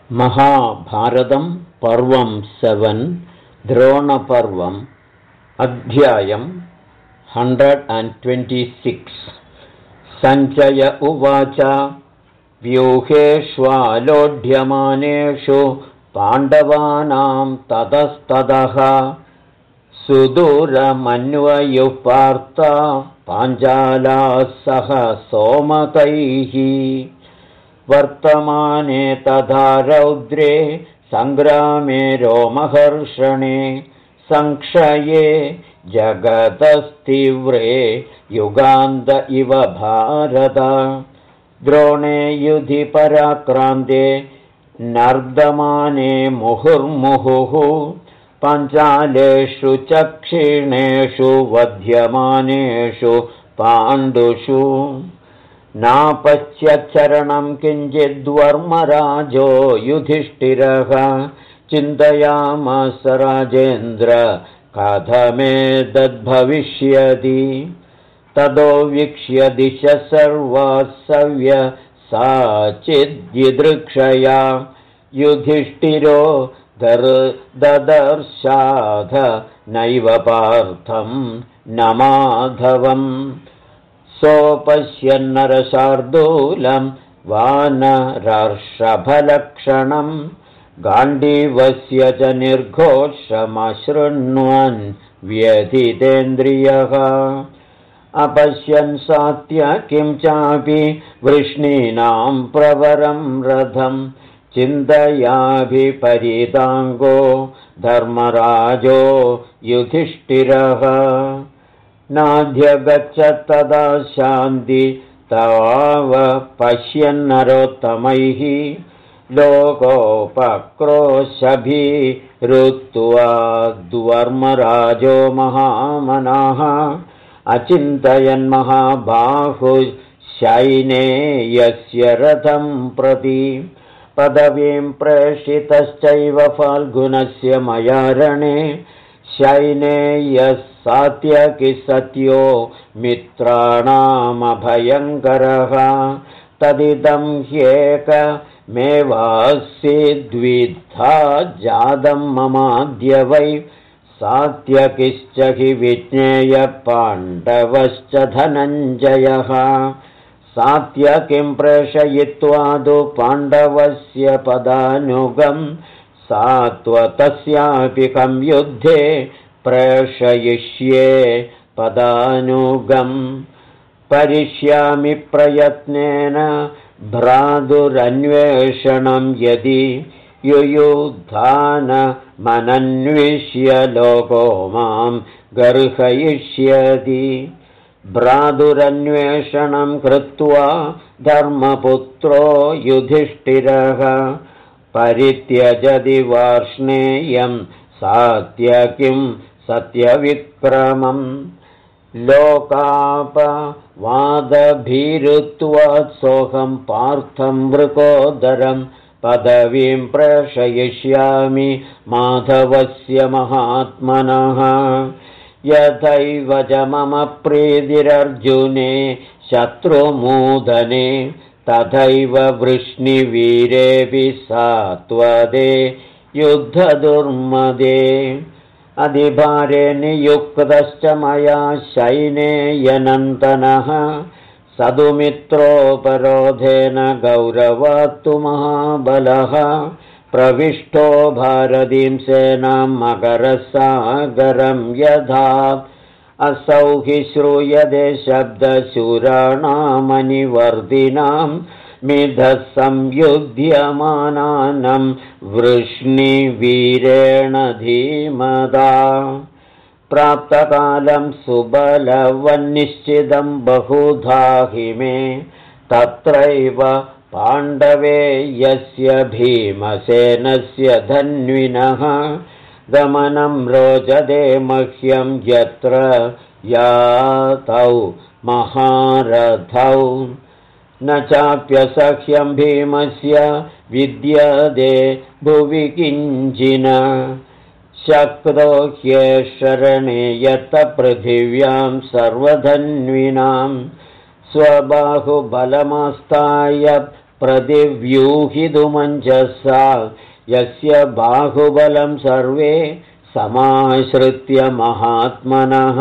महाभारतं पर्वं 7 द्रोणपर्वम् अध्यायं 126 सञ्जय उवाच व्यूहेष्वालोढ्यमानेषु पाण्डवानां ततस्ततः सुदूरमन्वयुः पार्था पाञ्चालाः सह सोमकैः वर्तमाने तथा रौद्रे सङ्ग्रामे रोमहर्षणे संक्षये जगतस्तीव्रे युगान्त इव भारत द्रोणे युधि पराक्रान्ते नर्दमाने मुहुर्मुहुः पञ्चालेषु च क्षीणेषु वध्यमानेषु पाण्डुषु नापश्यच्चरणं किञ्चिद्वर्मराजो युधिष्ठिरः चिन्तयामास राजेन्द्र कथमेतद्भविष्यति ततो वीक्ष्य दिशः सर्वाः सव्यसाचिद्यदृक्षया युधिष्ठिरो ददर्शाथ नैव पार्थं न माधवम् सोपश्यन्नरशार्दूलं वानरर्षभलक्षणं गाण्डीवस्य च निर्घोषमशृण्वन् व्यथितेन्द्रियः अपश्यन् सात्यकिं चापि वृष्णीनां प्रवरं रथं चिन्तयाभिपरीताङ्गो धर्मराजो युधिष्ठिरः नाध्यगच्छत् तदा शान्ति तवाव पश्यन्नरोत्तमैः लोकोपक्रोशभिरुत्वा द्वर्मराजो महामनाः अचिन्तयन्महाबाहुशैनेयस्य रथं प्रति पदवीं प्रेषितश्चैव फाल्गुनस्य मया रणे शैनेयः सात्यकिः सत्यो मित्राणामभयङ्करः तदिदं ह्येकमेवासि द्विधा जातं ममाद्य वै सात्यकिश्च हि विज्ञेयः पाण्डवश्च धनञ्जयः सात्यकिं प्रेषयित्वा तु पाण्डवस्य पदानुगं सात्वतस्यापि कं युद्धे प्रेषयिष्ये पदानुगं करिष्यामि प्रयत्नेन भ्रातुरन्वेषणं यदि युयुधानमनन्विष्य लोको मां गर्हयिष्यति भ्रातुरन्वेषणं कृत्वा धर्मपुत्रो युधिष्ठिरः परित्यजति वार्ष्णेयं सात्यकिं सत्यविक्रमं लोकापवादभीरुत्वा सोऽहं पार्थं वृकोदरं पदवीं प्रेषयिष्यामि माधवस्य महात्मनः यथैव च मम प्रीतिरर्जुने शत्रुमूदने तथैव वृष्णिवीरेऽपि सात्वते युद्धदुर्मदे अधिभारे नियुक्तश्च मया शैनेयनन्दनः सदुमित्रोपरोधेन गौरवात्तु महाबलः प्रविष्टो भारतीं सेनां मकरसागरं यथा असौ हि श्रूयते शब्दशूराणामनिवर्धिनां मिधः संयुध्यमानानं वृष्णिवीरेण धीमता प्राप्तकालं सुबलवन्निश्चितं बहुधा हि मे तत्रैव पाण्डवे यस्य भीमसेनस्य धन्विनः गमनं रोचते मह्यं यत्र यातौ महारथौ न चाप्यसह्यं भीमस्य विद्यते भुवि किञ्चिन शक्तो ह्येशरणे यत पृथिव्यां सर्वधन्विनां स्वबाहुबलमास्ताय प्रतिव्यूहितुमञ्जसा यस्य बाहुबलं सर्वे समाश्रित्य महात्मनः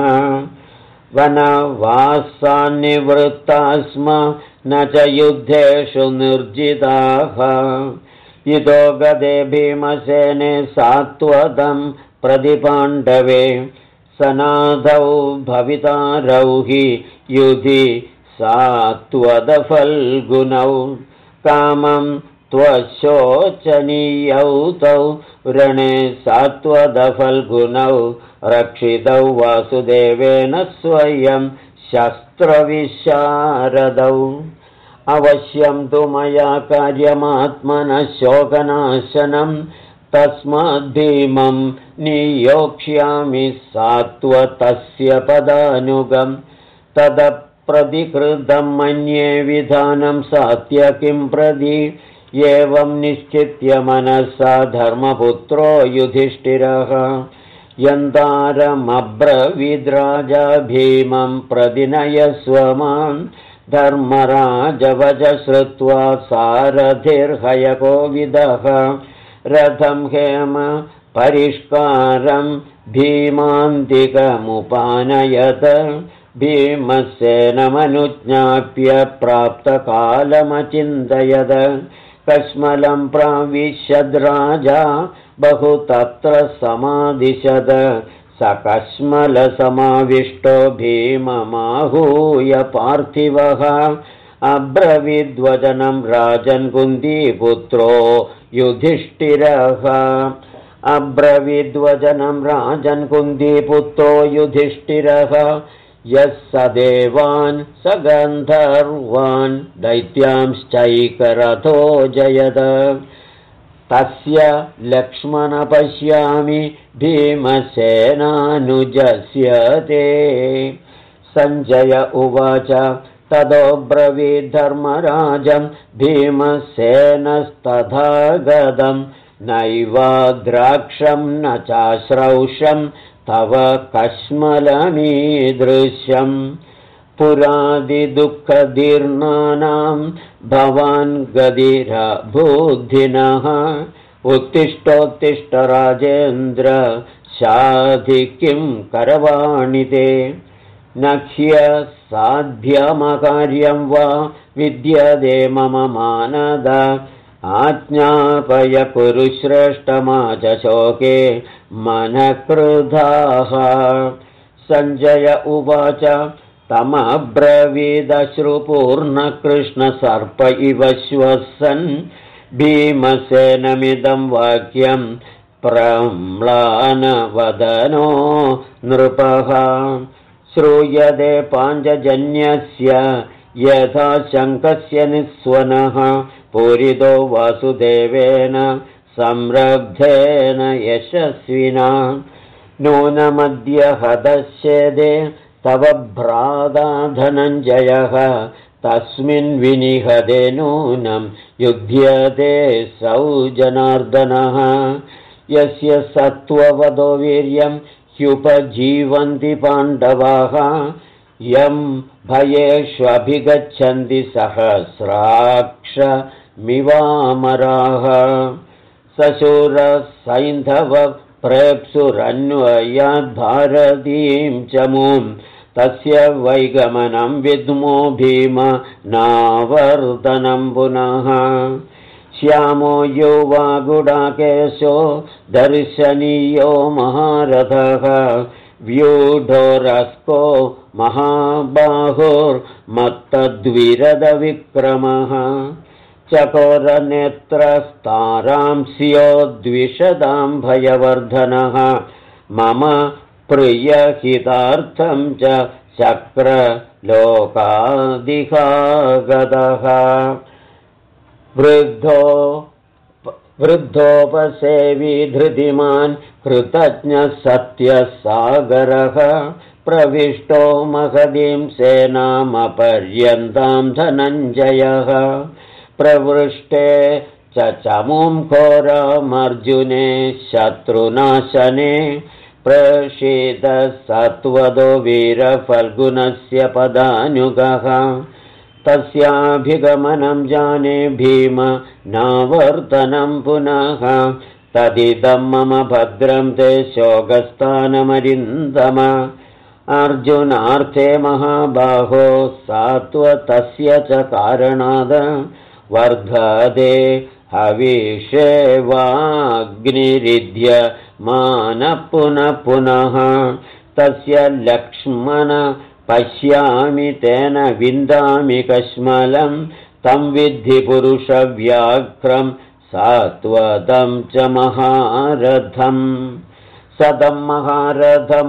वनवासान्निवृत्ता स्म न च युद्धेषु निर्जिताः इतो गदे भीमसेने सात्वतं प्रतिपाण्डवे सनादौ भवितारौ हि युधि सात्वदफल्गुनौ कामं त्वशोचनीयौ तौ रणे सात्वदफल्गुनौ रक्षितौ वासुदेवेन स्वयं शस्त्रविशारदौ अवश्यं तु मया कार्यमात्मनः शोकनाशनं तस्माद्भीमं नियोक्ष्यामि सात्वतस्य पदानुगं तदप्रतिकृतं मन्ये विधानं सात्यकिं प्रति एवं निश्चित्य मनसा धर्मपुत्रो युधिष्ठिरः यन्तारमब्रवीद्राजा भीमं प्रतिनयस्व मां धर्मराजवच श्रुत्वा सारथिर्हयकोविदः रथं हेम परिष्कारं भीमान्तिकमुपानयत भीमसेनमनुज्ञाप्य प्राप्तकालमचिन्तयद कश्मलं प्राविशद्राजा बहु तत्र समादिशद सकश्मलसमाविष्टो भीममाहूय पार्थिवः अब्रवीद्वचनं राजन् कुन्तीपुत्रो युधिष्ठिरः अब्रवीद्वचनं राजन् कुन्तीपुत्रो युधिष्ठिरः यः स देवान् स गन्धर्वान् दैत्यांश्चैकरथो जयद तस्य लक्ष्मण पश्यामि भीमसेनानुजस्य ते सञ्जय उवाच ततो ब्रवीद्धर्मराजं भीमसेनस्तथा गदं नैवाद्राक्षं न चाश्रौषं तव कश्मलमीदृशं पुरादिदुःखदीर्णानां भवान् गदिरबुद्धिनः उत्तिष्ठोत्तिष्ठ राजेन्द्र शाधि किं करवाणि ते न ह्यसाध्यमकार्यं वा विद्यते मम मानद आज्ञापय कुरु श्रेष्ठमा च शोके मनक्रुधाः सञ्जय उवाच तमब्रवीदश्रुपूर्णकृष्णसर्प इव श्वसन् भीमसेनमिदं वाक्यं प्रम्लानवदनो नृपः श्रूयते पाञ्चजन्यस्य यथा शङ्खस्य निःस्वनः पूरितो वासुदेवेन संरब्धेन यशस्विना नूनमद्य हतश्चेदे तव भ्राता धनञ्जयः तस्मिन् विनिहते नूनं युध्यते सौ जनार्दनः यस्य सत्त्ववदो वीर्यं ह्युपजीवन्ति पाण्डवाः यं भयेष्वभिगच्छन्ति सहस्राक्षमिवामराः सशूरसैन्धव प्रेप्सुरन्वयाद्भारतीं चमूं तस्य वैगमनं विद्मो भीम नावर्तनं पुनः श्यामो युवा गुडाकेशो दर्शनीयो महारथः व्यूढोरस्को महाबाहुर्मत्तद्विरदविक्रमः चकोरनेत्रस्तारांस्यो द्विषदां भयवर्धनः मम प्रियहितार्थं च चक्रलोकादिहागतः वृद्धोपसेवी धृतिमान् कृतज्ञः सत्यसागरः प्रविष्टो महदीं सेनामपर्यन्तां धनञ्जयः प्रवृष्टे च चमूं घोरमर्जुने शत्रुनाशने प्रसीदः सत्वदो वीरफल्गुनस्य पदानुगः तस्याभिगमनं जाने भीम नावर्तनं पुनः तदिदं मम भद्रं ते शोकस्थानमरिन्दम अर्जुनार्थे महाबाहो सात्वतस्य च कारणाद् वर्धते हविषेवाग्निरिद्य मानः पुनः पुनः तस्य लक्ष्मण पश्यामि तेन विन्दामि कश्मलं तं विद्धि पुरुषव्याघ्रं सात्वतं च महारथम् सदं महारथं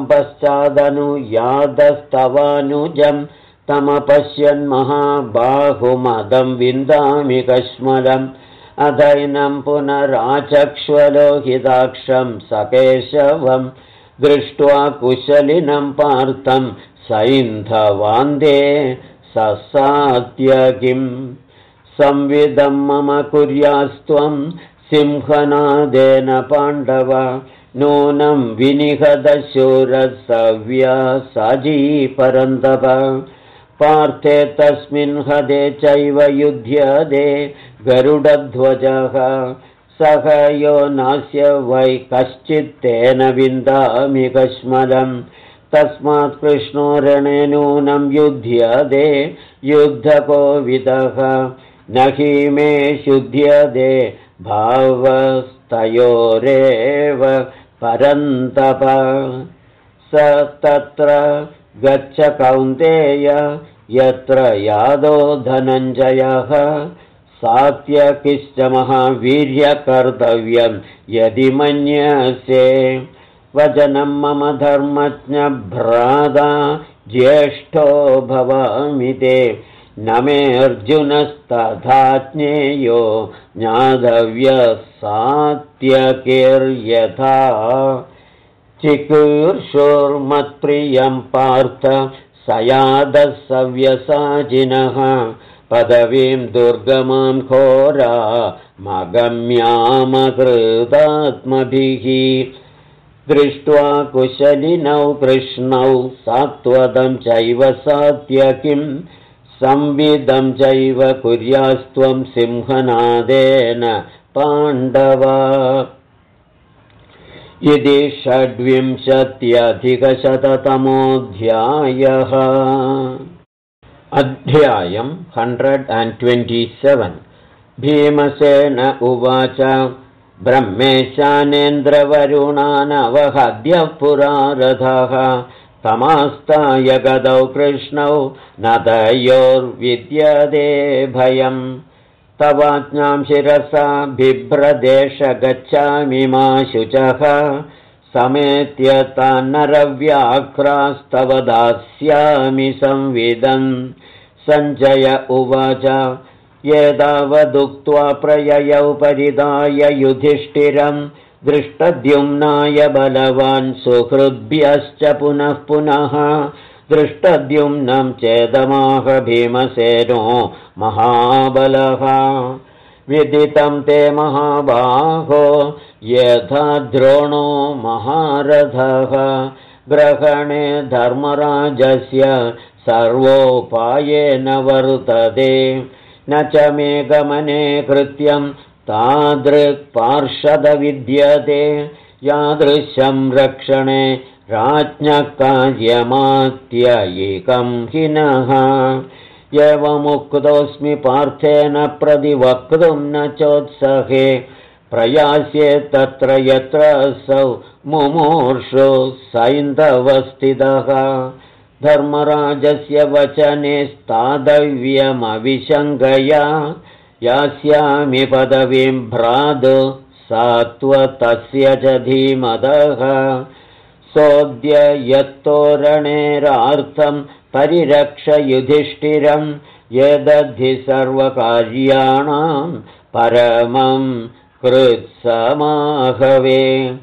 पश्चादनुयातस्तवानुजं तमपश्यन् महाबाहुमदं विन्दामि कश्मलम् अधैनं पुनराचक्ष्वलोहिताक्षं सकेशवं दृष्ट्वा कुशलिनं पार्थं सैन्धवान्दे ससाद्य किम् संविदं मम कुर्यास्त्वं सिंहनादेन पाण्डव नूनं विनिहतशूरसव्या साजी परन्तप पार्थे तस्मिन् हदे चैव युध्यदे गरुडध्वजः सह यो नास्य वै कश्चित्तेन विन्दामि कश्मलम् तस्मात् कृष्णो रणे नूनं युध्यदे युद्धकोविदः न हि मे शुध्यदे भावस्तयोरेव परन्तप स तत्र गच्छ कौन्तेय यत्र यादो धनञ्जयः सात्यकिश्च महावीर्यकर्तव्यं यदि मन्यसे वचनं मम धर्मज्ञ भ्राता ज्येष्ठो भवामि ते न मे अर्जुनस्तथा ज्ञेयो ज्ञातव्यः सात्यकिर्यथा चिकीर्षुर्मत्प्रियं पार्थ सयादः सव्यसाचिनः पदवीं दुर्गमां घोरा मगम्यामकृतात्मभिः दृष्ट्वा कुशलिनौ कृष्णौ सात्वतं चैव सात्यकिं संविदं चैव कुर्यास्त्वं सिंहनादेन पाण्डव इति 26अधिकशततमोऽध्यायः अध्यायं 127 भीमसेन उवाच ब्रह्मेशानेन्द्रवरुणानवहद्य पुरारथः तमास्ताय गदौ कृष्णौ न तयोर्विद्यते भयम् तवाज्ञां शिरसा बिभ्रदेश गच्छामि मा शुचः समेत्य तान्नरव्याघ्रास्तव दास्यामि संविदम् सञ्जय उवाच एतावदुक्त्वा प्रययौ परिदाय युधिष्ठिरं दृष्टद्युम्नाय बलवान् सुहृद्भ्यश्च पुनः पुनः दृष्टद्युम्नं चेदमाह भीमसेनो महाबलः विदितं ते महाबाहो यथा द्रोणो महारथः ग्रहणे धर्मराजस्य सर्वोपायेन वर्तते न च मे गमने कृत्यं तादृक् विद्यते यादृशं रक्षणे राज्ञः कार्यमात्ययिकं हिनः एवमुक्तोऽस्मि पार्थेन प्रतिवक्तुं न चोत्सहे प्रयास्ये तत्र यत्र असौ मुमूर्षु सैन्धवस्थितः धर्मराजस्य वचने स्थातव्यमविशङ्कया यास्यामि पदवीं भ्रातु सात्वतस्य च धीमतः सोऽद्य यत्तोरणेरार्थं परिरक्ष युधिष्ठिरं यदद्धि सर्वकार्याणां परमं कृत्समाहवे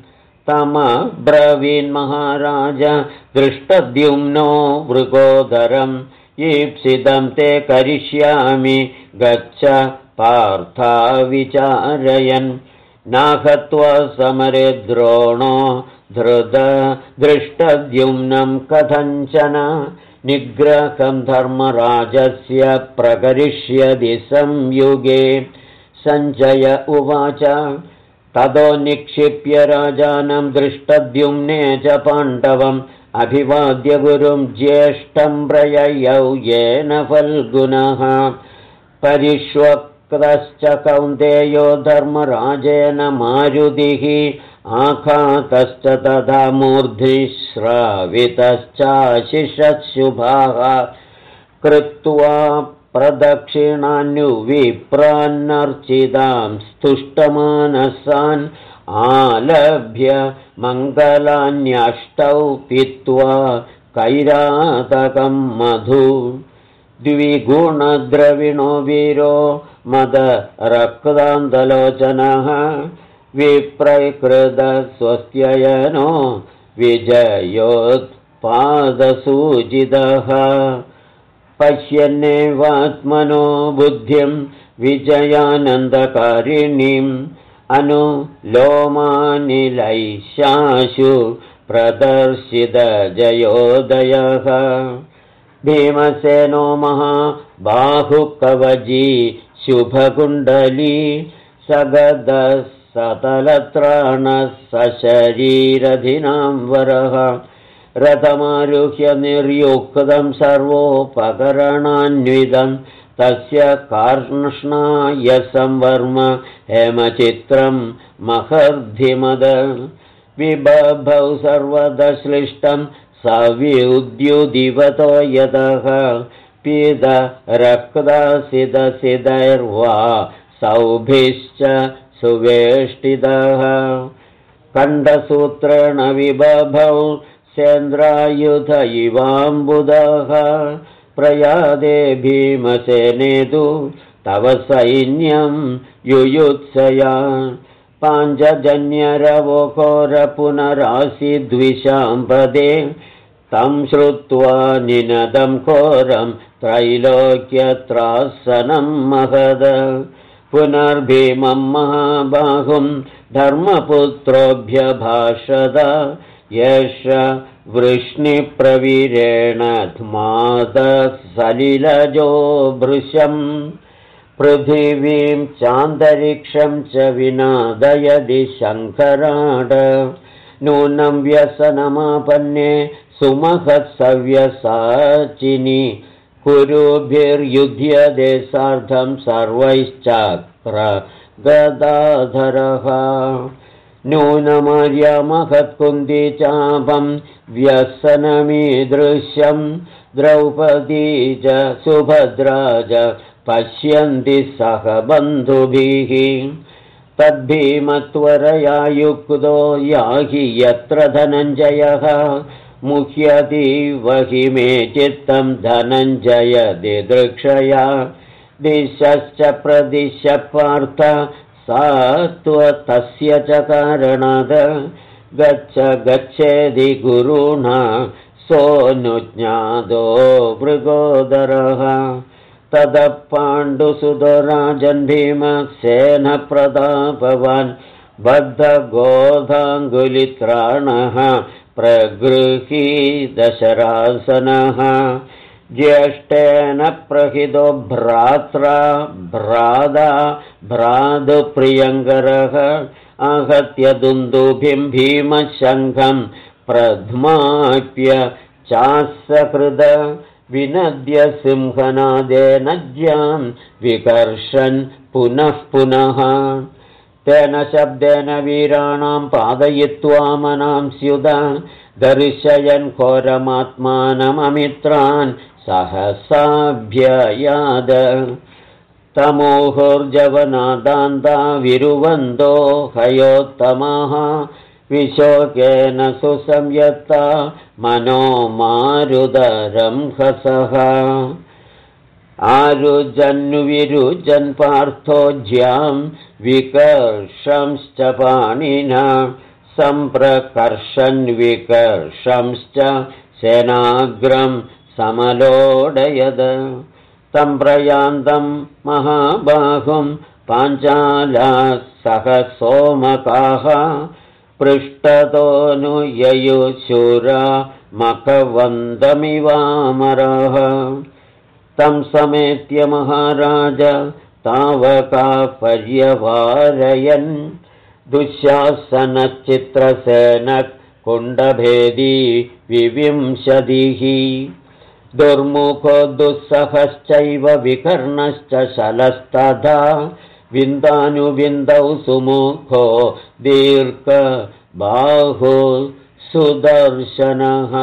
तमब्रवीन्महाराज दृष्टद्युम्नो वृकोदरं ईप्सितं ते करिष्यामि गच्छ पार्थाविचारयन् नाहत्वा समरे द्रोणो धृत दृष्टद्युम्नं कथञ्चन निग्रहं धर्मराजस्य प्रकरिष्यति संयुगे। सञ्जय उवाच ततो निक्षिप्य राजानं दृष्टद्युम्ने च पाण्डवम् अभिवाद्य गुरुं ज्येष्ठं प्रययौ येन फल्गुनः। परिष्वक्तश्च कौन्तेयो धर्मराजेन मारुतिः आघातश्च तथा मूर्ध्नि श्रावितश्चाशिषशुभाः। कृत्वा प्रदक्षिणान्युविप्रान्नर्चितां स्तुष्टमानसान् आलभ्य मङ्गलान्यष्टौ पीत्वा कैरातकं मधु। द्विगुणद्रविणो वीरो मदरक्तान्तलोचनः विप्रकृतस्वस्त्ययनो विजयोत्पादसूचितः। पश्यन्नेवात्मनो बुद्धिं विजयानन्दकारिणीम् अनुलोमानिलैशाशु प्रदर्शितजयोदयः। भीमसेनो महाबाहुकवजी शुभकुण्डली सगदः सतलत्राणः सशरीरधिनां वरः। रथमारुह्य निर्युक्तं सर्वोपकरणान्वितं तस्य कार्ष्णायसं वर्म हेमचित्रं महर्धिमद। विबभौ सर्वदश्लिष्टं सविद्युदिवतो यतः पीतरक्तसिदसिदैर्वा सौभिश्च सुवेष्टितः। कण्ठसूत्रेण विबभौ सेन्द्रायुध इवाम्बुदः। प्रयादे भीमसेनेतु तव सैन्यं युयुत्सया। पाञ्चजन्यरवोघोर पुनरासीद्विशाम्पदे तं श्रुत्वा निनदं घोरं त्रैलोक्यत्रासनं महद। पुनर्भीमं महाबाहुं धर्मपुत्रोऽभ्यभाषत एष वृष्णिप्रवीरेण सलिलजो भृशम्। पृथिवीं चान्तरिक्षं च विनादयदि शङ्कराड। नूनं व्यसनमापन्ने सुमहत्सव्यसाचिनि कुरुभिर्युध्यते सार्धं सर्वैश्चक्र गदाधरः। नूनमार्या महत्कुन्दी चापं व्यसनमीदृश्यं द्रौपदी च सुभद्रा च पश्यन्ति सह बन्धुभिः। तद्भीमत्वरया युक्तो याहि यत्र धनञ्जयः मुह्यतीव हि मे चित्तं धनञ्जय दिदृक्षया। दिशश्च प्रदिश पार्थ सात्वतस्य च कारणाद। गच्छ गच्छेदि गुरुणा सोऽनुज्ञातो मृगोदरः। ततः पाण्डुसुतो राजन् भीमसेनप्रतापवान् बद्धगोधाङ्गुलित्राणः प्रगृहीतशरासनः। ज्येष्ठेन प्रहितो भ्रात्रा भ्रातुप्रियङ्करः आहत्य दुन्दुभिं भीमशङ्खं प्रध्माप्य चासकृत। विनद्य सिंहनादेन ज्यां विकर्षन् पुनः पुनः। तेन शब्देन वीराणां पादयित्वा मनां स्युत दर्शयन् घोरमात्मानममित्रान् सहसाभ्ययाद। तमोहुर्जवनादान्ता विरुवन्दो हयोत्तमाः विशोकेन सुसंयत्ता मनो मारुदरं हसः। आरुजन्विरुजन् पार्थो ज्यां विकर्षंश्च पाणिना सम्प्रकर्षन् विकर्षंश्च सेनाग्रं समलोडयद। तं प्रयान्तं महाबाहुं पाञ्चालाः सह सोमकाः पृष्ठतोऽनुययुः शूरा मखवन्दमिवामरः तं समेत्य महाराज तावका पर्यवारयन् दुःशासनचित्रसेनः कुण्डभेदी विविंशतिः दुर्मुखो दुःसहश्चैव विकर्णश्च शलस्तथा विन्दानुविन्दौ सुमुखो दीर्घबाहो सुदर्शनः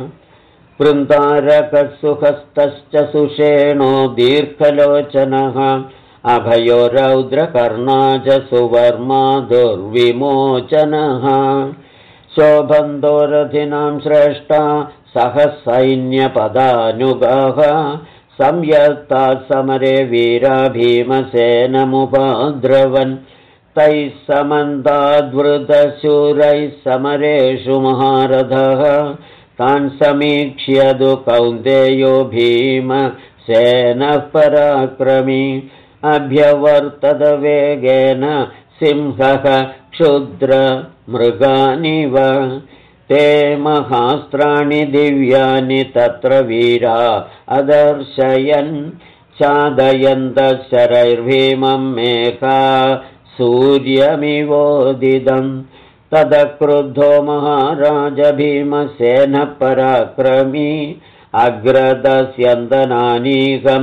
वृन्दारकसुहस्तश्च सुषेणो दीर्घलोचनः अभयो रौद्रकर्णा च सुवर्मा दुर्विमोचनः शोभन्दो रथिनां श्रेष्ठा सह सैन्यपदानुगः संयत्ता समरे वीरा भीमसेनमुपद्रवन् तैः समन्ताद्वृतशूरैः समरेषु महारथः तान् समीक्ष्यतु कौन्तेयो भीमसेनः पराक्रमी अभ्यवर्तत वेगेन सिंहः क्षुद्रमृगानिव ते महास्त्राणि दिव्यानि तत्र वीरा अदर्शयन् चादयन्तः शरैर्भीमं मेघा सूर्यमिवोदितं तदक्रुद्धो महाराज भीमसेनः पराक्रमी अग्रदस्यन्दनानीकं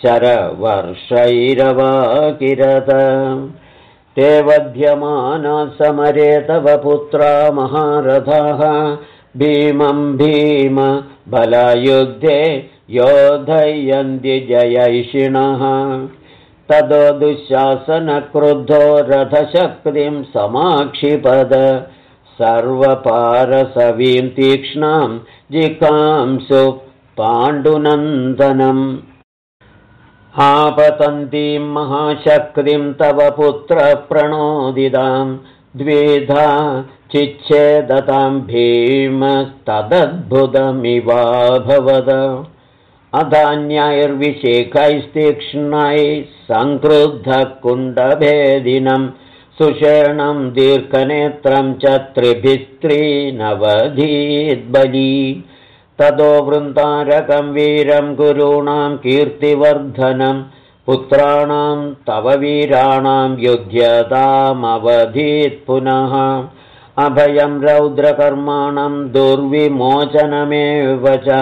शरवर्षैरवाकिरत ते वध्यमाना समरे तव पुत्रा महारथाः भीमं भीम बलायुद्धे योधयन्ति जयैषिणः तदो दुःशासनक्रुद्धो रथशक्तिं समाक्षिपद सर्वपारसवीं तीक्ष्णां जिकांसु पाण्डुनन्दनम् आपतन्तीं महाशक्तिं तव पुत्र प्रणोदितां द्विधा चिच्छेदतां भीमस्तदद्भुतमिवाभवद अधान्यैर्विशेखैस्तीक्ष्णैः सङ्क्रुद्धः कुण्डभेदिनं सुषेणं दीर्घनेत्रं च त्रिभिस्त्रीनवधीद्बली ततो वृन्दारकं वीरं गुरूणां कीर्तिवर्धनं पुत्राणां तव वीराणां युध्यतामवधीत् पुनः अभयं रौद्रकर्माणं दुर्विमोचनमेव च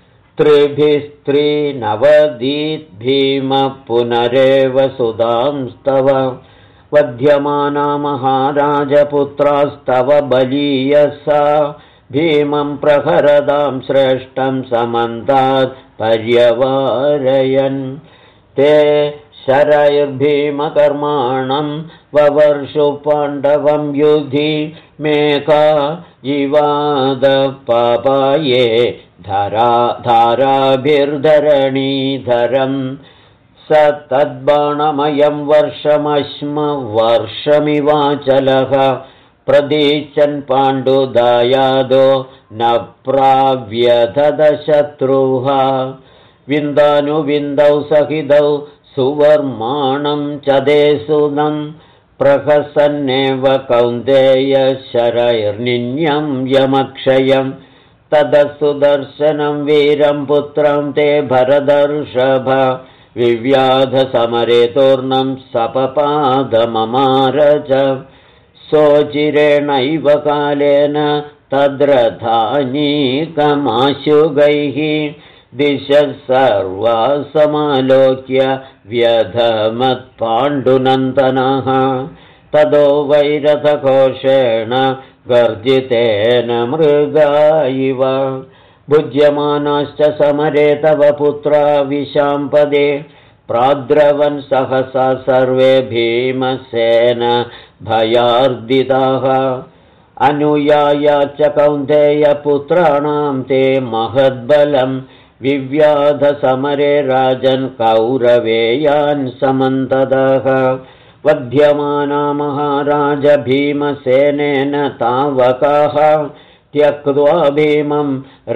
त्रिभिस्त्रीनवधीत् भीमः पुनरेव सुधांस्तव वध्यमाना महाराजपुत्रास्तव बलीयसा भीमं प्रहरदां श्रेष्ठं समन्तात् पर्यवारयन् ते शरैर्भीमकर्माणं ववर्षु पाण्डवं युधि मेघा जीवादपापाये धाराभिर्धरणीधरं स तद्बाणमयं वर्षमश्म वर्षमिवाचलः प्रदीचन् पाण्डुदायादो न प्राव्यधदशत्रुः विन्दानुविन्दौ सहितौ सुवर्माणं च देसुदं प्रहसन्नेव कौन्तेय शरैर्निन्यं यमक्षयं ततः सुदर्शनं वीरं पुत्रं ते भरदर्षभ विव्याधसमरे तूर्णं सपपादममार च सोचिरेणैव कालेन तद्रथानीकमाशुगैः दिशः सर्वा समालोक्य व्यधमत्पाण्डुनन्दनः ततो वैरथघोषेण गर्जितेन मृगा इव भुज्यमानाश्च समरे तव पुत्रा विशाम्पदे प्राद्रवन् सहसा सर्वे भीमसेन भयार्दिताः अनुयाया च कौन्तेयपुत्राणां ते महद्बलं विव्याधसमरे राजन् कौरवेयान् समन्ततः वध्यमाना महाराज भीमसेनेन तावकाः त्यक्त्वा भीमं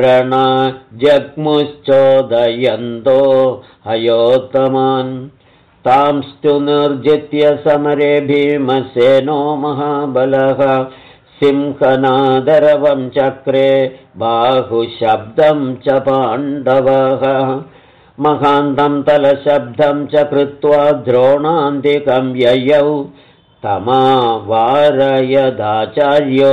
रणजग्मुश्चोदयन्तो हयोत्तमान् तांस्तु निर्जित्य समरे भीमसेनो महाबलः सिंहनादरवं चक्रे बाहुशब्दं च पाण्डवः महान्तं तलशब्दं च कृत्वा द्रोणान्तिकं ययौ तमावारयदाचार्यो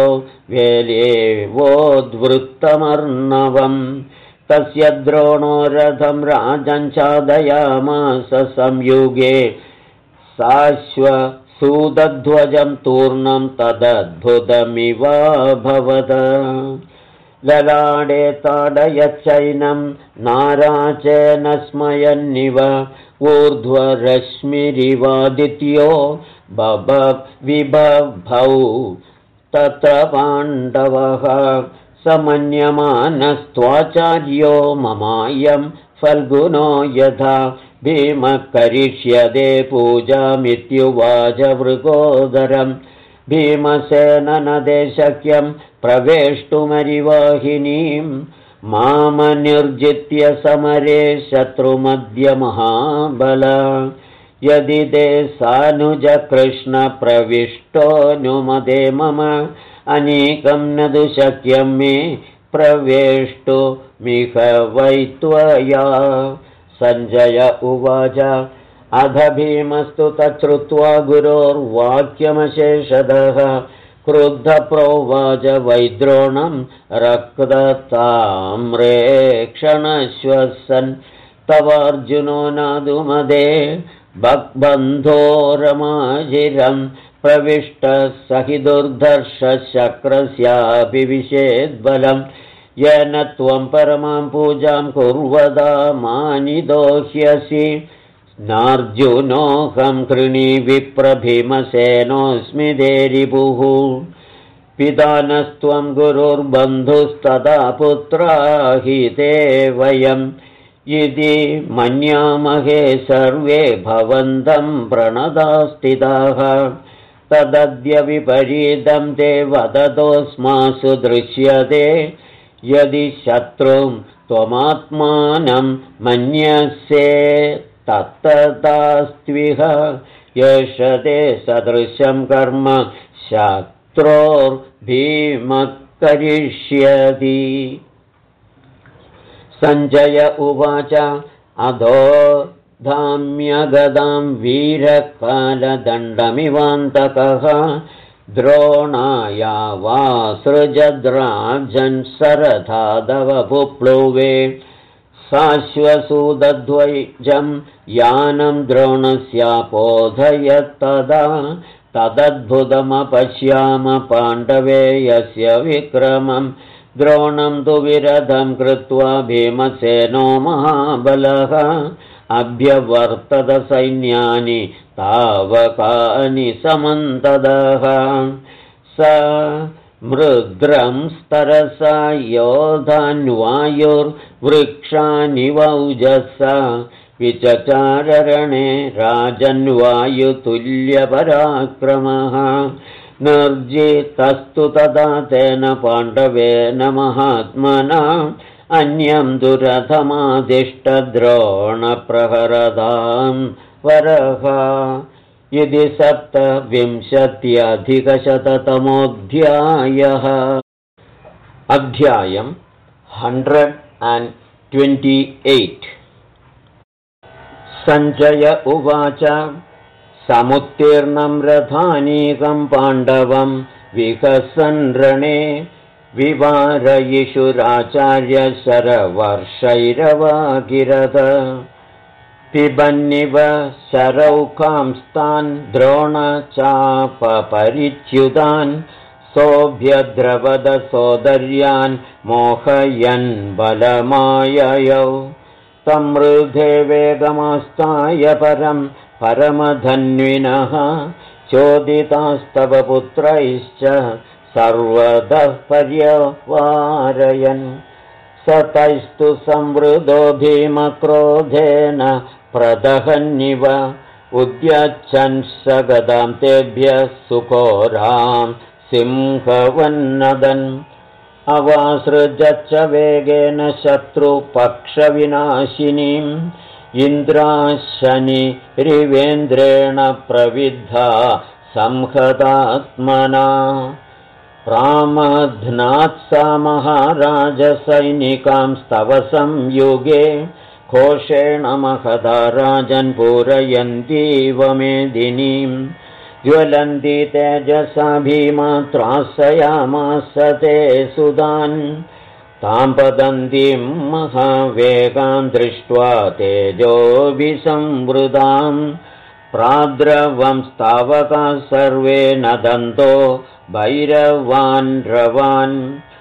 वेलेवोद्वृत्तमर्णवम् तस्य द्रोणो रथं राजञ्चादयामास संयुगे साश्वसूदध्वजं तूर्णं तदद्भुतमिवाभवत् ललाडे ताडयच्चैनं नाराचेन स्मयन्निव ऊर्ध्वरश्मिरिवादित्यो बभविबभौ तत्र पाण्डवः समन्यमानस्त्वाचार्यो ममायं फल्गुनो यथा भीमः करिष्यते पूजामित्युवाच वृकोदरम् भीमसेन न ते शक्यं प्रवेष्टुमरिवाहिनीं मामनिर्जित्य समरे शत्रुमध्यमहाबल यदि ते सानुजकृष्णप्रविष्टोऽनुमते मम अनीकं न तु शक्यं मे प्रवेष्टुमिह वै त्वया सञ्जय उवाच अध भीमस्तु तच्छ्रुत्वा गुरोर्वाक्यमशेषतः क्रुद्धप्रोवाच वैद्रोणं रक्तताम्रेक्षणश्वसन् तवार्जुनो नादुमदे भग्बन्धो रमाजिरं प्रविष्टः सहि दुर्धर्षशक्रस्यापि विषेद्बलं येन त्वं परमां पूजां कुर्वदा मानिदोह्यसि नार्जुनोऽहं कृणी विप्रभीमसेनोऽस्मि देरिपुः पितानस्त्वं गुरुर्बन्धुस्तदा पुत्रा हि ते वयम् इति मन्यामहे सर्वे भवन्तं प्रणदास्थिताः तदद्य विपरीतं ते वदतोऽस्मासु दृश्यते यदि शत्रुं त्वमात्मानं मन्यसे तत्तदास्त्विह येष ते सदृशं कर्म शत्रोर्भीमः करिष्यति सञ्जय उवाच अधो धाम्यगदां वीरकालदण्डमिवान्तकः द्रोणाया वा सृजद्राजन् सरथादवपुप्लुवे साश्वसूदध्वजं यानं द्रोणस्यापोधयत्तदा तदद्भुतमपश्याम पाण्डवे यस्य विक्रमं द्रोणं तु विरधं कृत्वा भीमसेनो महाबलः अभ्यवर्तत सैन्यानि तावकानि समन्तदः स मृद्रंस्तरसा योधान्वायुर्वृक्षानिवौजसा विचचाररणे राजन्वायुतुल्यपराक्रमः निर्जितस्तु तदा तेन पाण्डवेन महात्मना अन्यं दुरथमादिष्टद्रोणप्रहरदां वरः इति 27अधिकशततमोऽध्यायः अध्यायं 128 सञ्जय उवाच समुत्तीर्णं रथानीकं पाण्डवं विकसन् रणे विवारयिषुराचार्य शरवर्षैरवागिरथ पिबन्निव शरौकांस्तान् द्रोणचापपरिच्युतान् सोऽभ्यद्रवद सोदर्यान् मोहयन् बलमाययौ समृद्धे वेगमास्ताय परं परमधन्विनः चोदितास्तव पुत्रैश्च सर्वतः पर्यवारयन् सतैस्तु संवृतो भीमक्रोधेन प्रदहन्निव उद्यच्छन् स गदां तेभ्यः सुघोरां सिंहवन्नदन् अवासृजच्च वेगेन शत्रुपक्षविनाशिनीम् इन्द्राशनिरिवेन्द्रेण प्रविद्धा संहतात्मना प्रामध्नात् सा महाराजसैनिकां स्तव संयुगे घोषेण महदा राजन् पूरयन्तीव मेदिनीं ज्वलन्ती तेजसा भीमा त्रासयामास ते सुदान् तां पतन्तीं महावेगां दृष्ट्वा तेजोभिसंवृतां प्राद्रवं स्तावकाः सर्वे नदन्तो भैरवान् रवान्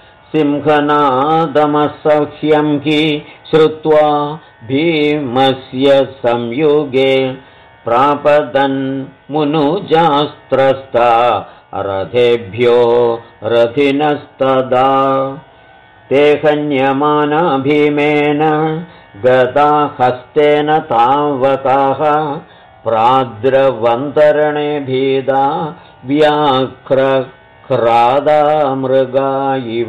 सिंहनादमसह्यं हि श्रुत्वा भीमस्य संयुगे प्रापदन् मुनुजास्त्रस्ता रथेभ्यो रथिनस्तदा ते हन्यमाना भीमेन गदा हस्तेन तावकाः प्राद्रवन्तरणे भीदा व्याघ्रक्रादा मृगा इव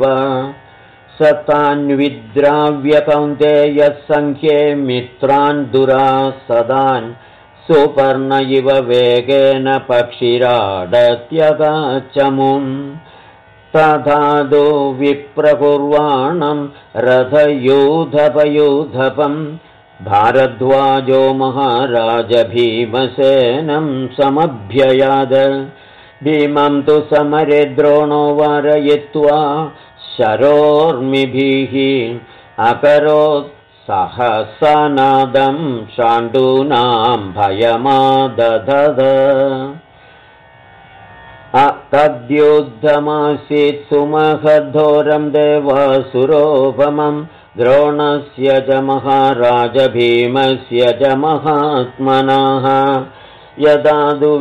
सतान्विद्राव्यकौन्तेयः सङ्ख्ये मित्रान् दुरासदान् सुपर्ण इव वेगेन पक्षिराडत्यगाचमुम् तथादो विप्रकुर्वाणं रथयूधपयूधपम् भारद्वाजो महाराज भीमसेनं समभ्ययाद भीमं तु समरे द्रोणो वारयित्वा शरोर्मिभिः अकरोत् सहसनादं शाण्डूनां भयमादधद तद्युद्धमासीत् सुमहद्धोरं देवासुरोपमं द्रोणस्य च महाराज भीमस्य च महात्मनः यदा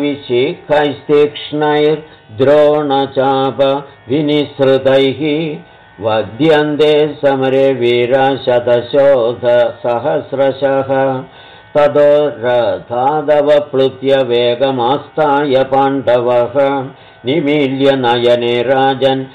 दुविशिखैस्तीक्ष्णैर्द्रोणचाप विनिसृतैः वद्यन्ते समरे वीरा शतशोधसहस्रशः ततो रथादवप्लुत्य वेगमास्ताय पाण्डवः निमील्य नयने राजन्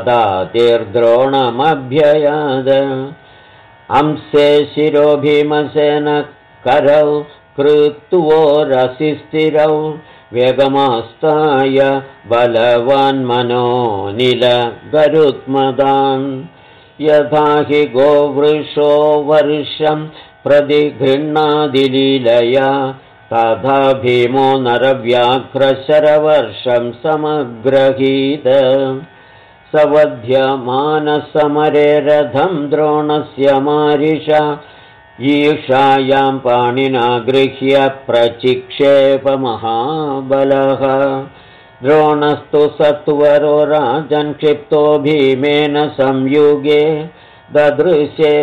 पदातिर्द्रोणमभ्ययाद अंसे शिरो भीमसेन करौ कृत्वो रसिस्थिरौ वेगमास्ताय बलवान्मनो निलगरुत्मदान् यथा हि गोवृषो वर्षं प्रतिगृह्णादिलीलया तथा भीमो नरव्याघ्रशरवर्षं समग्रहीत सवध्यमानसमरे रथं द्रोणस्य मारिषा ईशायां पाणिना गृह्य प्रचिक्षेपमहाबलः द्रोणस्तु सत्वरो राजन् क्षिप्तो भीमेन संयुगे ददृशे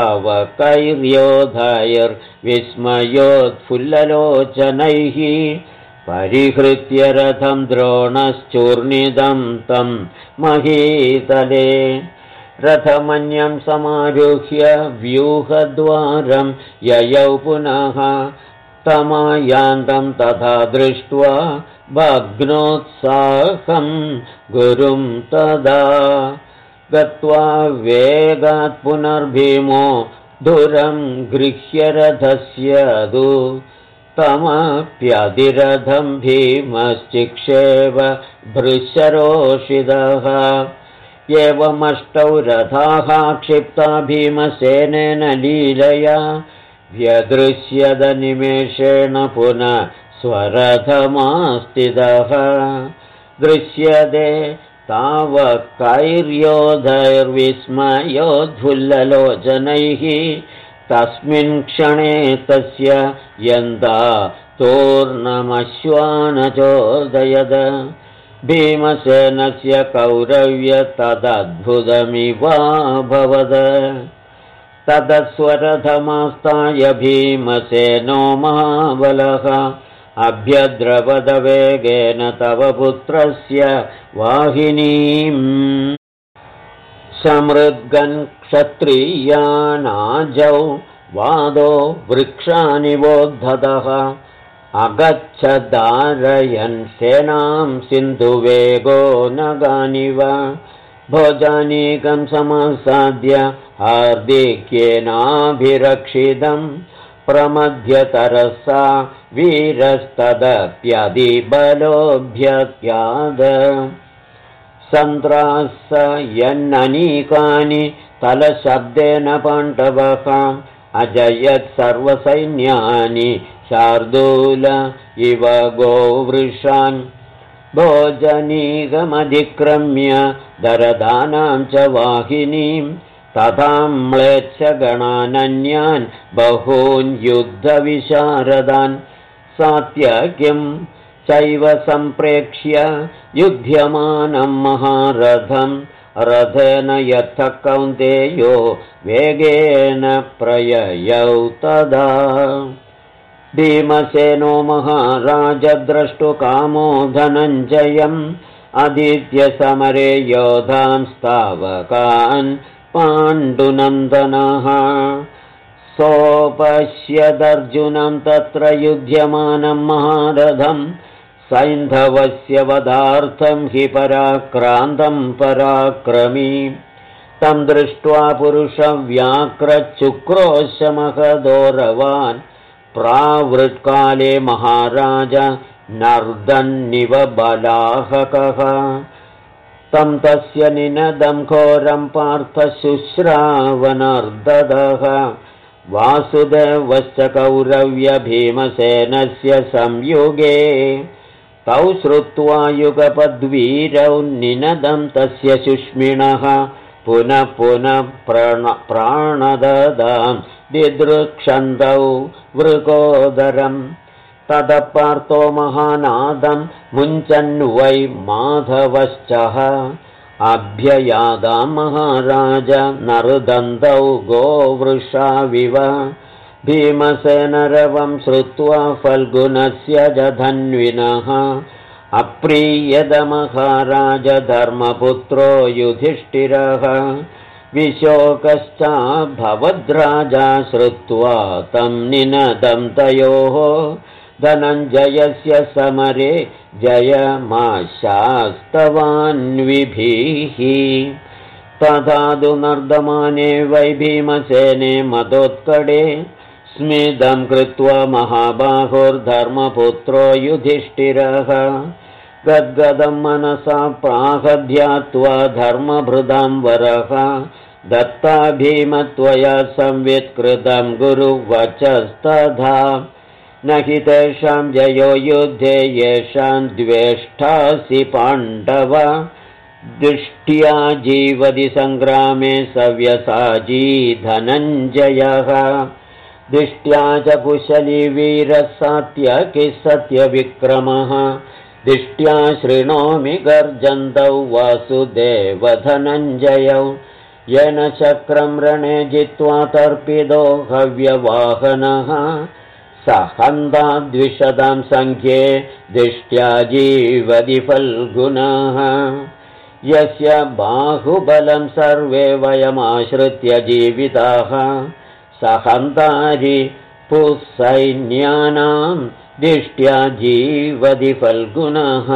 तावकैर्योधैर्विस्मयोत्फुल्ललोचनैः परिहृत्य रथं द्रोणश्चूर्णिदं तं महीतले रथमन्यं समारुह्य व्यूहद्वारं ययौ पुनः तमायान्तं तथा दृष्ट्वा भग्नोत्साहं गुरुं तदा गत्वा वेगात् पुनर्भीमो धुरं गृह्य रथस्य दु तमप्यधिरथं भीमश्चिक्षेव भृशरोषितः एवमष्टौ रथाः क्षिप्ता भीमसेनेन लीलया व्यदृश्यदनिमेषेण पुनः स्वरथमास्थितः दृश्यते तावकैर्योधैर्विस्मयोद्फुल्ललोचनैः तस्मिन् क्षणे तस्य यन्ता तूर्णमश्वानचोदयद भीमसेनस्य कौरव्य तदद्भुतमिवाभवद तदस्वरथमास्ताय भीमसेनो महाबलः अभ्यद्रवदवेगेन तव पुत्रस्य वाहिनीम् समृद्गन् क्षत्रियानाजौ वादो वृक्षानिवोद्धतः अगच्छदारयन् सेनां सिन्धुवेगो नगानिव भोजानीकं समासाद्य हार्दिक्येनाभिरक्षितं प्रमध्यतरसा वीरस्तदप्यधिबलोऽभ्यत्याद सन्त्रासयन्ननीकानि तलशब्देन पाण्डवः अजयत् सर्वसैन्यानि शार्दूल इव गोवृषान् भोजनीगमधिक्रम्य दरदानां च वाहिनीं तथा म्लेच्छगणानन्यान् बहून् युद्धविशारदान् सात्यकिं चैव सम्प्रेक्ष्य युध्यमानं महारथं रथेन यत्थ कौन्तेयो वेगेन प्रययौ तदा भीमसेनो महाराज द्रष्टुकामो धनञ्जयम् अधीत्य योधां स्तावकान् पाण्डुनन्दनः सोपश्यदर्जुनं तत्र युध्यमानं महारथं सैन्धवस्य वधार्थं हि पराक्रान्तं पराक्रमी तं दृष्ट्वा पुरुषव्याक्रचुक्रोशमहदोरवान् प्रावृत्काले महाराज नर्दन्निव बलाहकः तं तस्य निनदं घोरं पार्थशुश्रावनर्ददः वासुदेवश्च कौरव्यभीमसेनस्य संयुगे तौ श्रुत्वा युगपद्वीरौ निनदं तस्य शुष्मिणः पुनः पुनः प्राणददां दिदृक्षन्तौ वृकोदरम् ततः पार्थो महानादं मुञ्चन्वै माधवश्चः अभ्ययादां महाराज नरुदन्तौ गोवृषाविव भीमसेनरवं श्रुत्वा फल्गुनस्य जधन्विनः अप्रीयद महाराज धर्मपुत्रो युधिष्ठिरः विशोकश्चाभवद्राजा श्रुत्वा तं निनदं तयोः धनञ्जयस्य समरे जयमाशास्तवान्विभिः तथा तु नर्दमाने वै भीमसेने मदोत्कटे स्मिदं कृत्वा महाबाहुर्धर्मपुत्रो युधिष्ठिरः गद्गदं मनसा प्राहध्यात्वा धर्मभृदां वरः दत्ता भीमत्वया संवित्कृतं गुरुवचस्तथा न हि तेषां जयो युद्धे येषां द्वेष्टासि पाण्डव दृष्ट्या जीवति सङ्ग्रामे सव्यसाची धनञ्जयः दृष्ट्या च कुशली वीरः सात्यकिः सत्यविक्रमः दृष्ट्या शृणोमि गर्जन्तौ वासुदेवधनञ्जयौ येन चक्रं रणे जित्वा तर्पितो हव्यवाहनः सहन्ता द्विशतां संख्ये दृष्ट्या जीवति फल्गुनः यस्य बाहुबलं सर्वे वयमाश्रित्य जीविताः सहन्तारि पुःसैन्यानां दृष्ट्या जीवति फल्गुनः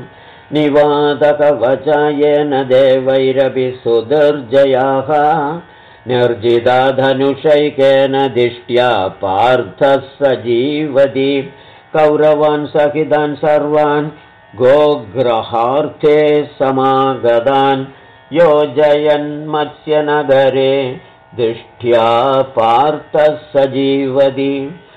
निवातकवचायेन देवैरपि सुदुर्जयाः निर्जिता धनुषैकेन दिष्ट्या पार्थः स जीवति कौरवान् सहितान् सर्वान् गोग्रहार्थे समागतान् योजयन्मत्स्यनगरे दिष्ट्या पार्थः स जीवति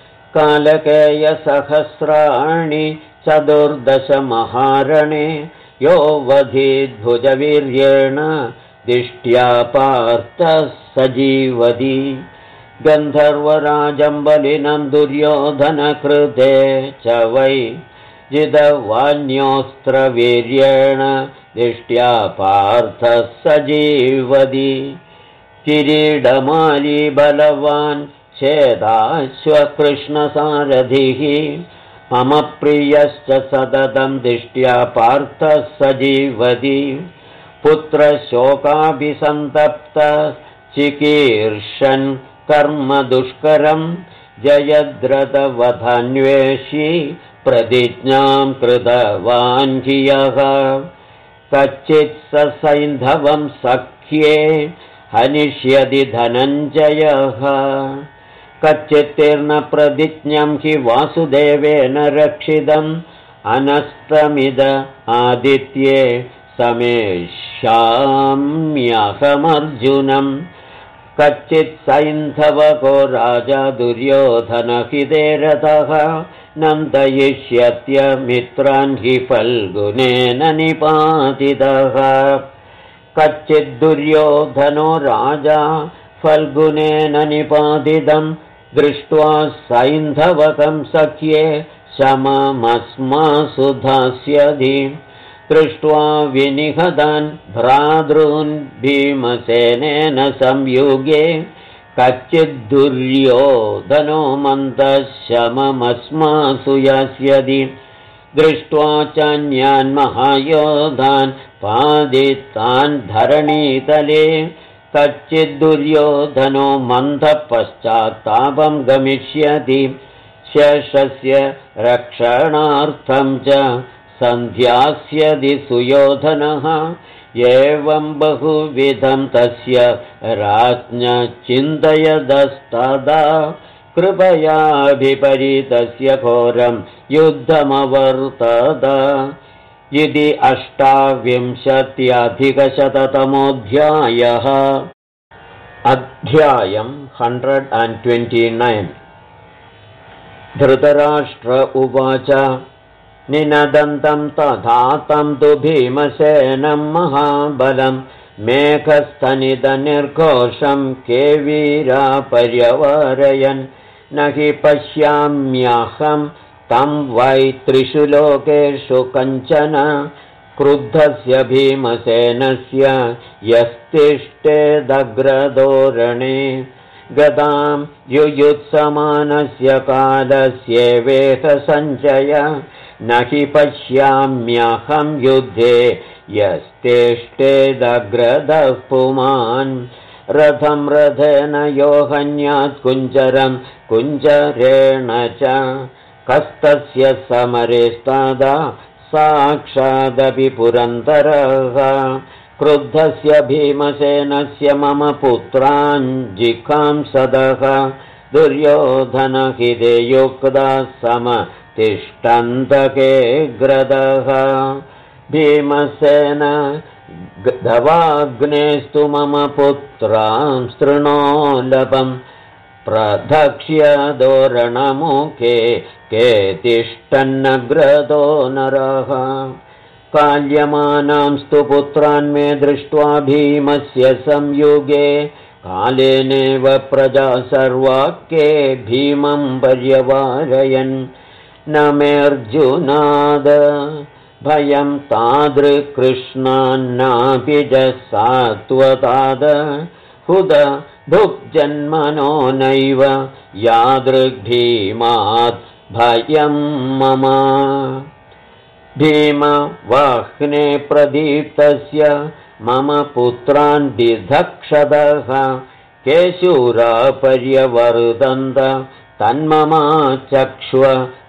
कालकेयसहस्राणि 14 महारणे यो वधीद्भुजवीर्येण दिष्ट्या पार्थः सजीवति गन्धर्वराजम्बलिनं दुर्योधनकृते च वै जितवान्योऽस्त्रवीर्येण दिष्ट्या पार्थः सजीवति किरीटमाली बलवान् चेदाश्वकृष्णसारथिः मम प्रियश्च सततं दिष्ट्या पार्थः सजीवति पुत्रशोकाभिसन्तप्त चिकीर्षन् कर्म दुष्करं जयद्रथवधान्वेषी प्रतिज्ञां कृतवान् ह्यः कच्चित् ससैन्धवं सख्ये हनिष्यति धनञ्जयः कच्चित्तीर्णप्रतिज्ञं हि वासुदेवेन रक्षितम् अनस्तमिद आदित्ये समेष्याम्यहमर्जुनम् कच्चित् सैन्धवको राजा दुर्योधनहिते रथः नन्दयिष्यत्य मित्रान् हि फल्गुनेन निपातितः कच्चित् दुर्योधनो राजा फल्गुनेन निपातितं दृष्ट्वा सैन्धवकं सख्ये शममस्मासु धास्यति दृष्ट्वा विनिहतान् भ्रातॄन् भीमसेनेन संयुगे कच्चिद्दुर्योधनो मन्दः शममस्मासु यास्यति दृष्ट्वा चान्यान् महायोधान् पादितान् धरणीतले कच्चिद्दुर्योधनो मन्दः पश्चात्तापं गमिष्यति शेषस्य रक्षणार्थं च सन्ध्यास्यति सुयोधनः एवं बहुविधं तस्य राज्ञ चिन्तयदस्तदा कृपयाभिपरीतस्य घोरं युद्धमवर्तत इति 28-अधिकशततमोऽध्यायः अध्यायं 129 धृतराष्ट्र उवाच निनदन्तं तथा तं तु भीमसेनं महाबलं मेघस्तनितनिर्घोषं के वीरा पर्यवारयन् न हि पश्याम्यहं तं वै त्रिषु लोकेषु कञ्चन क्रुद्धस्य भीमसेनस्य यस्तिष्ठेदग्रधोरणे गदां युयुत्समानस्य कालस्येवेह सञ्चय न हि पश्याम्यहं युद्धे यस्तेष्टेदग्रदः पुमान् रथं रथेन योहन्यात् कुञ्जरं कुञ्जरेण च कस्तस्य समरेस्तादा साक्षादपि पुरन्दरः क्रुद्धस्य भीमसेनस्य मम पुत्रान् जिघांसदः दुर्योधनहिते युक्ता समतिष्ठन्तके ग्रदः भीमसेन दवाग्नेस्तु मम पुत्रां stृणोलभं प्रदक्ष्य दोरणमुखे के तिष्ठन्नग्रदो नरः काल्यमानांस्तु पुत्रान् मे दृष्ट्वा भीमस्य संयुगे कालेनेव प्रजा सर्वा के भीमं पर्यवारयन् न मेऽर्जुनाद भयं तादृकृष्णान्नापि च सात्वताद हुद भुक्जन्मनो नैव यादृग्भीमात् भयं मम भीमवाह्ने प्रदीप्तस्य मम पुत्रान् दिधक्षतः के शूरा पर्यवर्तन्त तन्ममा चक्ष्व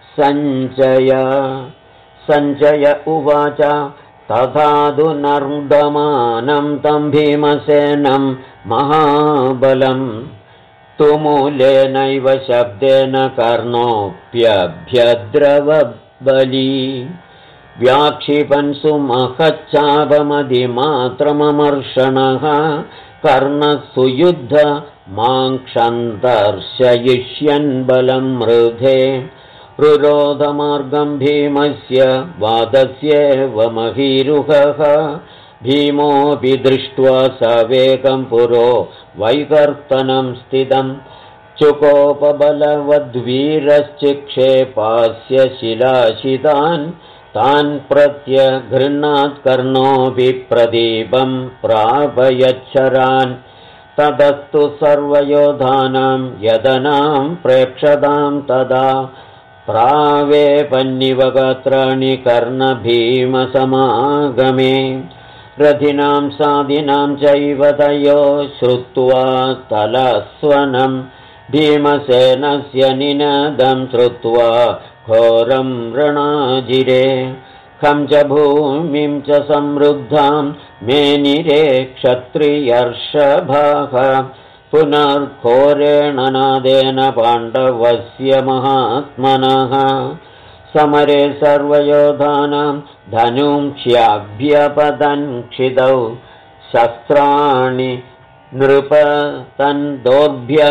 सञ्जय उवाच तथा तु नर्दमानं तं भीमसेनं महाबलं तुमूलेनैव शब्देन कर्णोऽप्यभ्यद्रवबली व्याक्षिपन् सुमहच्चापमधिमात्रममर्षणः कर्णसुयुद्ध माङ्क्षन्तर्शयिष्यन् बलं मृधे रुरोधमार्गं भीमस्य वादस्येव महीरुहः भीमोऽपि दृष्ट्वा सवेगं पुरो वैकर्तनं स्थितं चुकोपबलवद्वीरश्चिक्षेपास्य शिलाशितान् तान् प्रत्यगृह्णात् कर्णोऽपि प्रदीपं प्रापयच्छरान् ततस्तु सर्वयोधानां यदनां प्रेक्षतां तदा प्रावेपन्निव गात्राणि कर्णभीमसमागमे रथिनां साधिनां चैव तयो श्रुत्वा तलस्वनं भीमसेनस्य निनादं श्रुत्वा घोरं रणाजिरे खं च भूमिं च समृद्धां मेनिरे क्षत्रियर्षभाः पुनर्घोरेण नादेन पाण्डवस्य महात्मनः समरे सर्वयोधानां धनुंक्ष्याभ्यपतन्क्षितौ शस्त्राणि नृपतन्दोभ्यः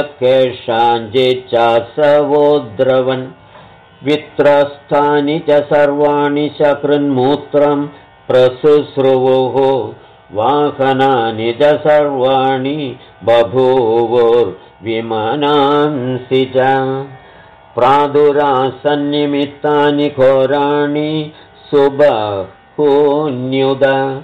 केषाञ्चिच्चासवोद्रवन् वित्रस्थानि च सर्वाणि शकृन्मूत्रं प्रसुश्रुवुः वाहनानि च सर्वाणि बभूवुर्विमनांसि च प्रादुरासन्निमित्तानि घोराणि सुबहून्युद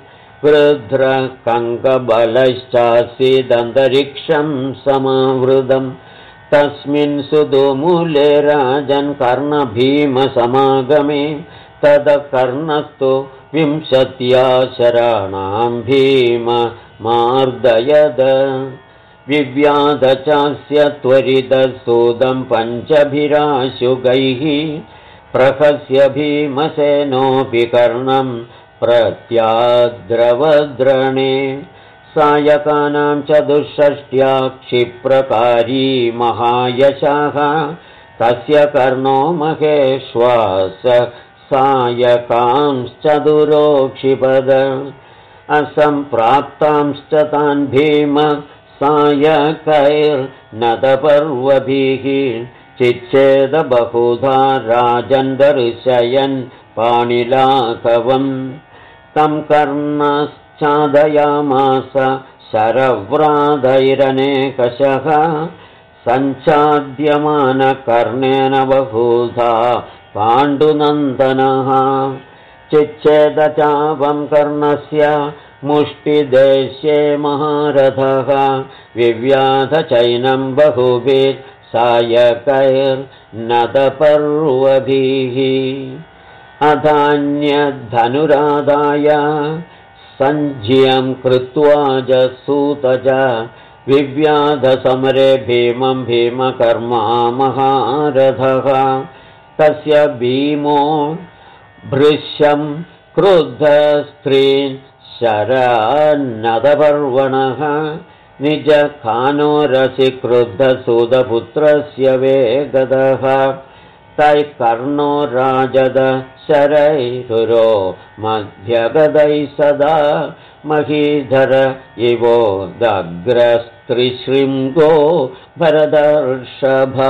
वृध्रकङ्कबलश्चासीदन्तरिक्षं समावृतम् तस्मिन् सुदुमूले राजन् कर्णभीमसमागमे ततः कर्णस्तु 50 शराणां भीममार्दयद विव्याधचास्य त्वरितसूदं पञ्चभिराशुगैः प्रहस्य भीमसेनोऽपि कर्णं प्रत्याद्रवद्रणे सायकानां 64 क्षिप्रकारी महायशः तस्य कर्णो महेश्वास सायकांश्चतुरोक्षिपद असम्प्राप्तांश्च तान् भीम सायकैर्नदपर्वभिः चिच्छेद बहुधा राजन् दर्शयन् पाणिलाघवम् तं कर्णश्चादयामास शरव्राधैरनेकशः सञ्चाद्यमानकर्णेन बहुधा पाण्डुनन्दनः चिच्छेदचापं कर्णस्य मुष्टिदेशे महारथः विव्याधचैनं बहुभिः सायकैर्नदपर्वभिः अधान्यधनुराधाय सञ्ज्यं कृत्वा जसूत च विव्याधसमरे भीमं भीमकर्मा महारथः तस्य भीमो भृशं क्रुद्धस्त्रीन् शरन्नदपर्वणः निजखानोरसि क्रुद्धसूदपुत्रस्य वेगदः तैः कर्णो राजद शरैरुरो मध्यगदैः सदा महीधर इवोदग्रस्त्रिशृङ्गो भरदर्षभ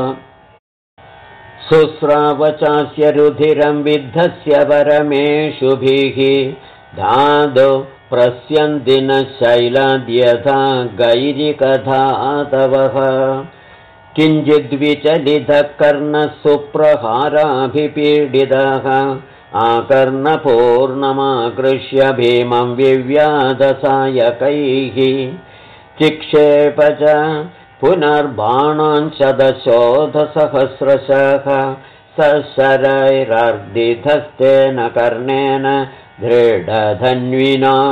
शुश्रावचास्य रुधिरं विद्धस्य परमेषुभिः धादो प्रस्यन्ति न शैलाद्यथा गैरिकधातवः किञ्चिद्विचलितः कर्णः सुप्रहाराभिपीडितः आकर्णपूर्णमाकृष्य भीमं विव्याधसायकैः चिक्षेप च पुनर्बाणान् शतशोधसहस्रशः सशरैरर्दिधस्तेन कर्णेन दृढधन्विना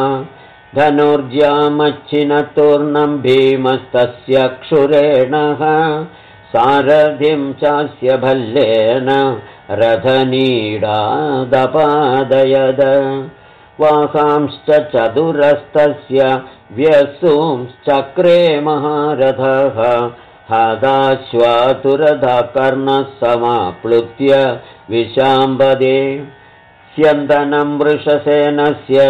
धनुर्जामच्छिनतूर्णं भीमस्तस्य क्षुरेणः सारथिं चास्य भल्लेन रथनीडादपादयद वासांश्च चतुरस्तस्य व्यसूंश्चक्रे महारथः हदाश्वातुरधा कर्णः समाप्लुत्य विशाम्बदे स्यन्दनं वृषसेनस्य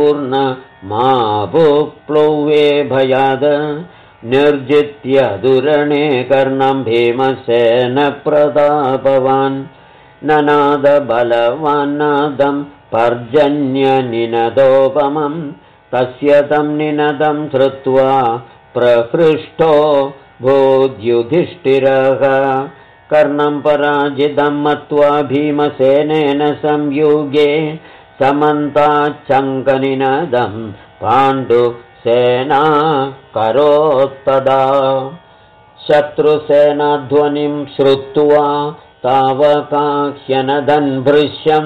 तूर्णमापुप्लुवे भयाद निर्जित्य दुरणे कर्णं भीमसेन प्रतापवान् ननाद बलवान्नादं पर्जन्यनिनदोपमं तस्य तं निनदं श्रुत्वा प्रहृष्टो भूद्युधिष्ठिरः कर्णं पराजितं मत्वा भीमसेनेन संयुगे समन्ताच्चङ्कनिनदं पाण्डुसेना करोत्तदा शत्रुसेनाध्वनिं श्रुत्वा तावकाह्यनदन् भृश्यं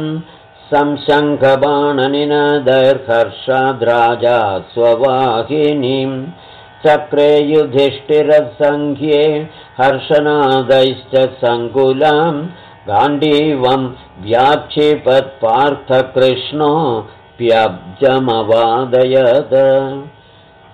संशङ्खबाणनिनदैर्हर्षाद्राजा स्ववाहिनीं चक्रे युधिष्ठिरसङ्ख्ये हर्षनादैश्च सङ्कुलां गाण्डीवं व्याक्षिपत्पार्थकृष्णोऽप्यब्जमवादयत्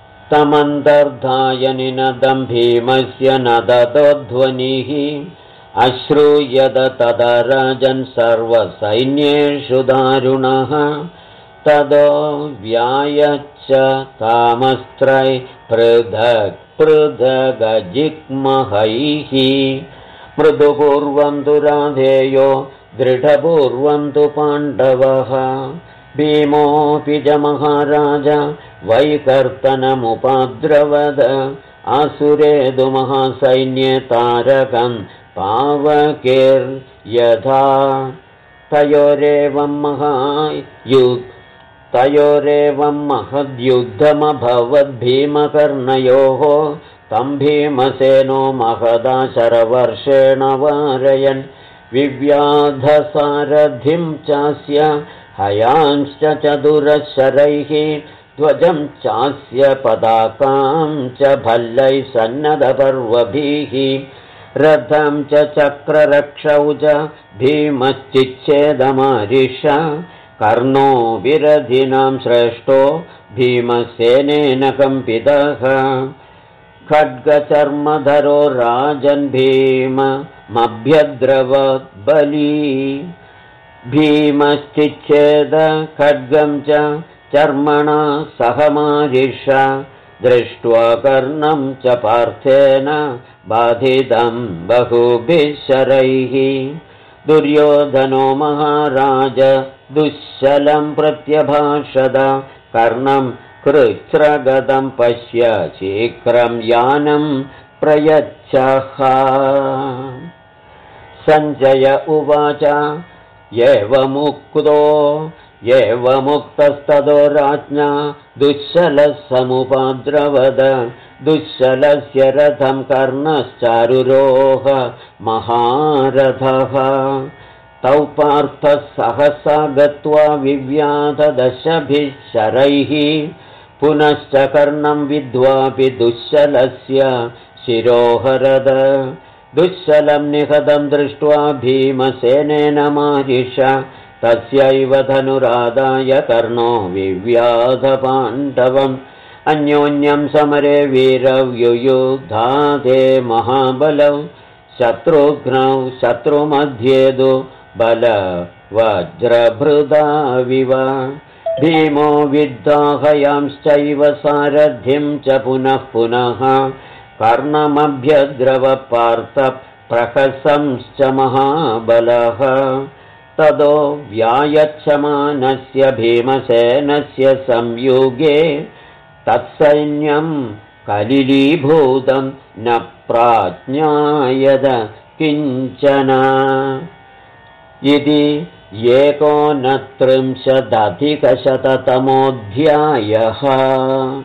तमन्तर्धाय निनदं भीमस्य नदतो ध्वनिः अश्रूयत तदा राजन् सर्वसैन्येषु दारुणः तदो व्यायच्च तामस्त्रै पृथक् पृथगजिग्महैः मृदुपूर्वं तु राधेयो दृढपूर्वं तु पाण्डवः भीमोऽपि च महाराज वैकर्तनमुपाद्रवद असुरेदु महासैन्ये तारकं पावकेर्यथा तयोरेवं महद्युद्धमभवद्भीमकर्णयोः तं भीमसेनो महदा शरवर्षेण वारयन् विव्याधसारथिं चास्य हयांश्च चतुरशरैः ध्वजं चास्य पताकां च भल्लैः सन्नदपर्वभिः रथं च चक्ररक्षौ च भीमश्चिच्छेदमारिष कर्णो विरधिनां श्रेष्ठो भीमसेनेन कम्पितः खड्गचर्मधरो राजन् भीममभ्यद्रवद्बली भीमश्चिच्छेद खड्गं च चर्मणा सहमारिष दृष्ट्वा कर्णं च पार्थेन बाधितं बहुभिः शरैः दुर्योधनो महाराज दुश्शलं प्रत्यभाषद कर्णं कृच्छ्रगतं पश्य शीघ्रं यानं प्रयच्छः सञ्जय उवाच एवमुक्तस्ततो राज्ञा दुश्शलः समुपाद्रवद दुश्शलस्य रथं कर्णश्चारुरोह महारथः तौ पार्थः सहसा गत्वा विव्याधदशभिः शरैः पुनश्च कर्णं विद्वापि दुश्शलस्य शिरोहरद दुश्शलं निहतं दृष्ट्वा भीमसेनेन मारिष तस्यैव धनुरादाय कर्णो विव्याधपाण्डवम् अन्योन्यं समरे वीरव्युयुधाते महाबलौ शत्रुघ्नौ शत्रुमध्ये बलवज्रभृदाविव भीमो विद्धाहयांश्चैव सारथिं च पुनः पुनः कर्णमभ्यद्रवपार्थः प्रहसंश्च महाबलः तदो व्यायच्छमानस्य भीमसेनस्य संयुगे तत्सैन्यं कलिलीभूतं न प्राज्ञायद किञ्चन इति 1930 अधिकशततमोऽध्यायः।